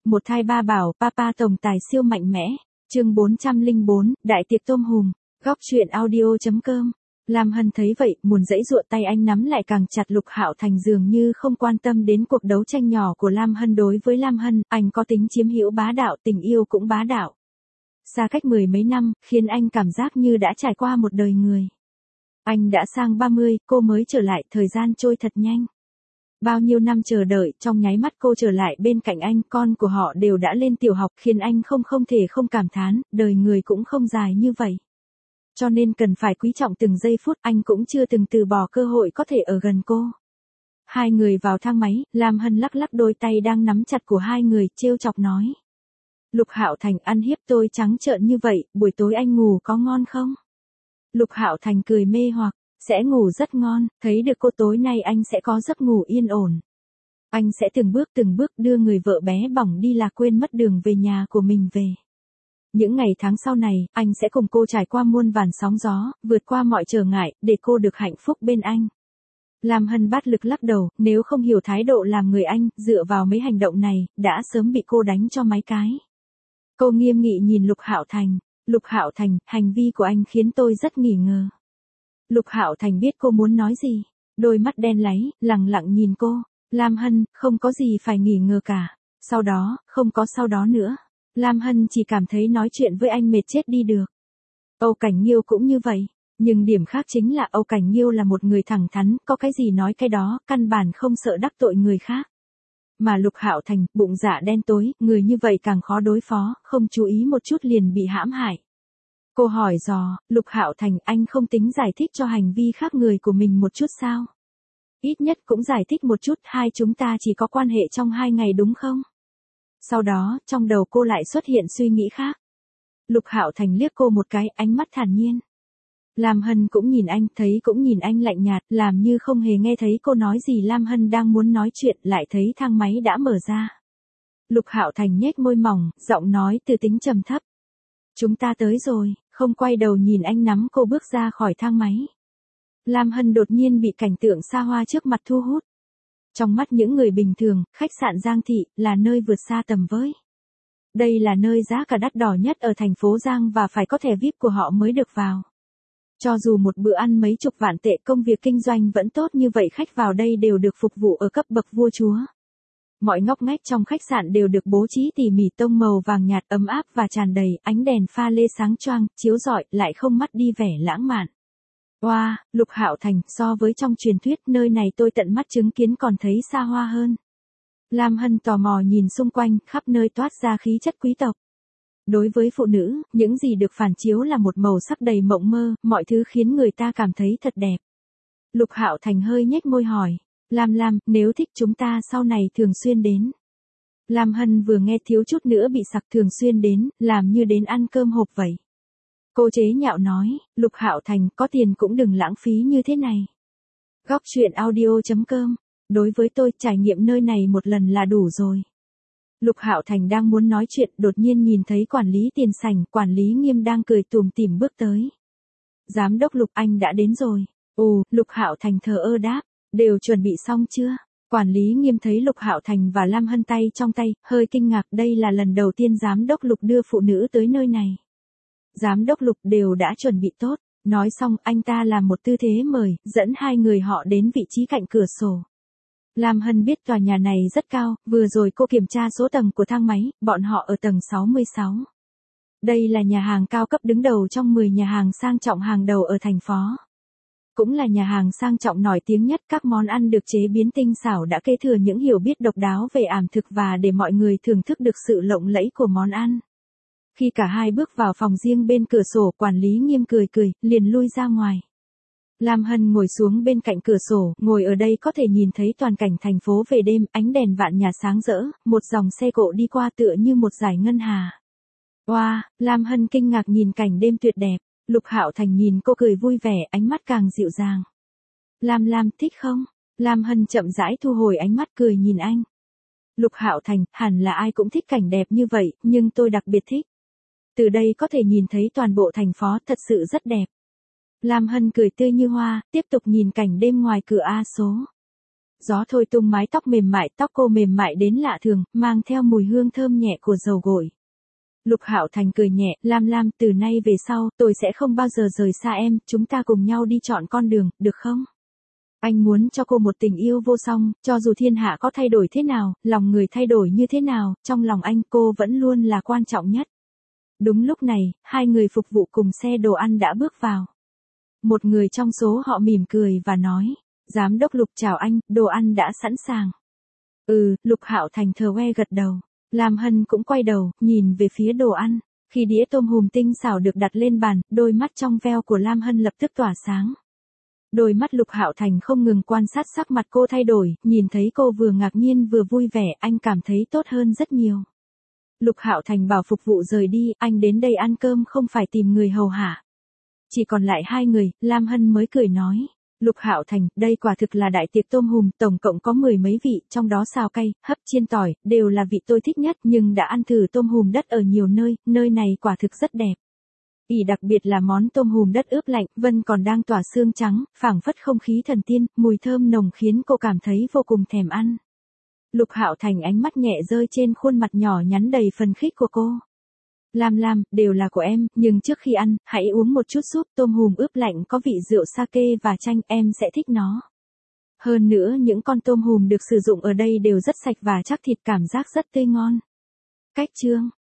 một thai ba bảo, papa tổng tài siêu mạnh mẽ. Chương 404, đại tiệc tôm hùm. Góc truyện audio.com. Lam Hân thấy vậy, muốn giãy giụa, tay anh nắm lại càng chặt. Lục Hạo Thành dường như không quan tâm đến cuộc đấu tranh nhỏ của Lam Hân. Đối với Lam Hân, anh có tính chiếm hữu bá đạo, tình yêu cũng bá đạo. Xa cách mười mấy năm, khiến anh cảm giác như đã trải qua một đời người. Anh đã sang 30, cô mới trở lại, thời gian trôi thật nhanh. Bao nhiêu năm chờ đợi, trong nháy mắt cô trở lại bên cạnh anh, con của họ đều đã lên tiểu học, khiến anh không thể không cảm thán, đời người cũng không dài như vậy. Cho nên cần phải quý trọng từng giây phút, anh cũng chưa từng từ bỏ cơ hội có thể ở gần cô. Hai người vào thang máy, Lam Hân lắc lắc đôi tay đang nắm chặt của hai người, trêu chọc nói. Lục Hạo Thành ăn hiếp tôi trắng trợn như vậy, buổi tối anh ngủ có ngon không? Lục Hạo Thành cười mê hoặc, sẽ ngủ rất ngon, thấy được cô tối nay anh sẽ có giấc ngủ yên ổn. Anh sẽ từng bước đưa người vợ bé bỏng đi lạc quên mất đường về nhà của mình về. Những ngày tháng sau này, anh sẽ cùng cô trải qua muôn vàn sóng gió, vượt qua mọi trở ngại, để cô được hạnh phúc bên anh. Lam Hân bát lực lắc đầu, nếu không hiểu thái độ làm người anh, dựa vào mấy hành động này, đã sớm bị cô đánh cho mấy cái. Cô nghiêm nghị nhìn Lục Hạo Thành. Lục Hạo Thành, hành vi của anh khiến tôi rất nghi ngờ. Lục Hạo Thành biết cô muốn nói gì, đôi mắt đen láy, lẳng lặng nhìn cô. Lam Hân, không có gì phải nghi ngờ cả. Sau đó, không có sau đó nữa. Lam Hân chỉ cảm thấy nói chuyện với anh mệt chết đi được. Âu Cảnh Nghiêu cũng như vậy, nhưng điểm khác chính là Âu Cảnh Nghiêu là một người thẳng thắn, có cái gì nói cái đó, căn bản không sợ đắc tội người khác. Mà Lục Hạo Thành, bụng dạ đen tối, người như vậy càng khó đối phó, không chú ý một chút liền bị hãm hại. Cô hỏi dò, Lục Hạo Thành, anh không tính giải thích cho hành vi khác người của mình một chút sao? Ít nhất cũng giải thích một chút, hai chúng ta chỉ có quan hệ trong 2 ngày đúng không? Sau đó, trong đầu cô lại xuất hiện suy nghĩ khác. Lục Hạo Thành liếc cô một cái, ánh mắt thản nhiên. Lam Hân cũng nhìn anh, thấy cũng nhìn anh lạnh nhạt, làm như không hề nghe thấy cô nói gì. Lam Hân đang muốn nói chuyện, lại thấy thang máy đã mở ra. Lục Hạo Thành nhếch môi mỏng, giọng nói từ tính trầm thấp. Chúng ta tới rồi, không quay đầu nhìn anh nắm cô bước ra khỏi thang máy. Lam Hân đột nhiên bị cảnh tượng xa hoa trước mặt thu hút. Trong mắt những người bình thường, khách sạn Giang Thị là nơi vượt xa tầm với. Đây là nơi giá cả đắt đỏ nhất ở thành phố Giang và phải có thẻ VIP của họ mới được vào. Cho dù một bữa ăn mấy chục vạn tệ, công việc kinh doanh vẫn tốt như vậy, khách vào đây đều được phục vụ ở cấp bậc vua chúa. Mọi ngóc ngách trong khách sạn đều được bố trí tỉ mỉ, tông màu vàng nhạt ấm áp và tràn đầy, ánh đèn pha lê sáng choang, chiếu rọi, lại không mất đi vẻ lãng mạn. Wow, Lục Hạo Thành, so với trong truyền thuyết, nơi này tôi tận mắt chứng kiến còn thấy xa hoa hơn. Lam Hân tò mò nhìn xung quanh, khắp nơi toát ra khí chất quý tộc. Đối với phụ nữ, những gì được phản chiếu là một màu sắc đầy mộng mơ, mọi thứ khiến người ta cảm thấy thật đẹp. Lục Hạo Thành hơi nhếch môi hỏi, Lam, nếu thích chúng ta sau này thường xuyên đến. Lam Hân vừa nghe thiếu chút nữa bị sặc, thường xuyên đến, làm như đến ăn cơm hộp vậy. Cô chế nhạo nói, Lục Hạo Thành, có tiền cũng đừng lãng phí như thế này. Góc truyện audio.com. Đối với tôi, trải nghiệm nơi này một lần là đủ rồi. Lục Hạo Thành đang muốn nói chuyện, đột nhiên nhìn thấy quản lý tiền sảnh, quản lý Nghiêm đang cười tủm tỉm bước tới. Giám đốc Lục, anh đã đến rồi. Ồ, Lục Hạo Thành thờ ơ đáp, đều chuẩn bị xong chưa? Quản lý Nghiêm thấy Lục Hạo Thành và Lam Hân tay trong tay, hơi kinh ngạc, đây là lần đầu tiên giám đốc Lục đưa phụ nữ tới nơi này. Giám đốc Lục đều đã chuẩn bị tốt. Nói xong, anh ta làm một tư thế mời, dẫn hai người họ đến vị trí cạnh cửa sổ. Lam Hân biết tòa nhà này rất cao, vừa rồi cô kiểm tra số tầng của thang máy, bọn họ ở tầng 66. Đây là nhà hàng cao cấp đứng đầu trong 10 nhà hàng sang trọng hàng đầu ở thành phố. Cũng là nhà hàng sang trọng nổi tiếng nhất, các món ăn được chế biến tinh xảo đã kế thừa những hiểu biết độc đáo về ẩm thực và để mọi người thưởng thức được sự lộng lẫy của món ăn. Khi cả hai bước vào phòng riêng bên cửa sổ, quản lý Nghiêm cười, liền lui ra ngoài. Lam Hân ngồi xuống bên cạnh cửa sổ, ngồi ở đây có thể nhìn thấy toàn cảnh thành phố về đêm, ánh đèn vạn nhà sáng rỡ, một dòng xe cộ đi qua tựa như một dải ngân hà. Wow, Lam Hân kinh ngạc nhìn cảnh đêm tuyệt đẹp. Lục Hạo Thành nhìn cô cười vui vẻ, ánh mắt càng dịu dàng. Lam, thích không? Lam Hân chậm rãi thu hồi ánh mắt, cười nhìn anh. Lục Hạo Thành, hẳn là ai cũng thích cảnh đẹp như vậy, nhưng tôi đặc biệt thích. Từ đây có thể nhìn thấy toàn bộ thành phố, thật sự rất đẹp. Lam Hân cười tươi như hoa, tiếp tục nhìn cảnh đêm ngoài cửa A số. Gió thôi tung mái tóc mềm mại, tóc cô mềm mại đến lạ thường, mang theo mùi hương thơm nhẹ của dầu gội. Lục Hạo Thành cười nhẹ, Lam Lam, từ nay về sau, tôi sẽ không bao giờ rời xa em, chúng ta cùng nhau đi chọn con đường, được không? Anh muốn cho cô một tình yêu vô song, cho dù thiên hạ có thay đổi thế nào, lòng người thay đổi như thế nào, trong lòng anh cô vẫn luôn là quan trọng nhất. Đúng lúc này, hai người phục vụ cùng xe đồ ăn đã bước vào. Một người trong số họ mỉm cười và nói, Giám đốc Lục chào anh, đồ ăn đã sẵn sàng. Lục Hạo Thành thờ que gật đầu. Lam Hân cũng quay đầu, nhìn về phía đồ ăn. Khi đĩa tôm hùm tinh xảo được đặt lên bàn, đôi mắt trong veo của Lam Hân lập tức tỏa sáng. Đôi mắt Lục Hạo Thành không ngừng quan sát sắc mặt cô thay đổi, nhìn thấy cô vừa ngạc nhiên vừa vui vẻ, anh cảm thấy tốt hơn rất nhiều. Lục Hạo Thành bảo phục vụ rời đi, anh đến đây ăn cơm không phải tìm người hầu hạ. Chỉ còn lại hai người, Lam Hân mới cười nói. Lục Hạo Thành, đây quả thực là đại tiệc tôm hùm, tổng cộng có 10 mấy vị, trong đó xào cay, hấp chiên tỏi, đều là vị tôi thích nhất, nhưng đã ăn thử tôm hùm đất ở nhiều nơi, nơi này quả thực rất đẹp. Đặc biệt là món tôm hùm đất ướp lạnh, vân còn đang tỏa xương trắng, phảng phất không khí thần tiên, mùi thơm nồng khiến cô cảm thấy vô cùng thèm ăn. Lục Hạo Thành ánh mắt nhẹ rơi trên khuôn mặt nhỏ nhắn đầy phấn khích của cô. Lam Lam, đều là của em, nhưng trước khi ăn, hãy uống một chút súp tôm hùm ướp lạnh có vị rượu sake và chanh, em sẽ thích nó. Hơn nữa những con tôm hùm được sử dụng ở đây đều rất sạch và chắc thịt, cảm giác rất tươi ngon. Cách chương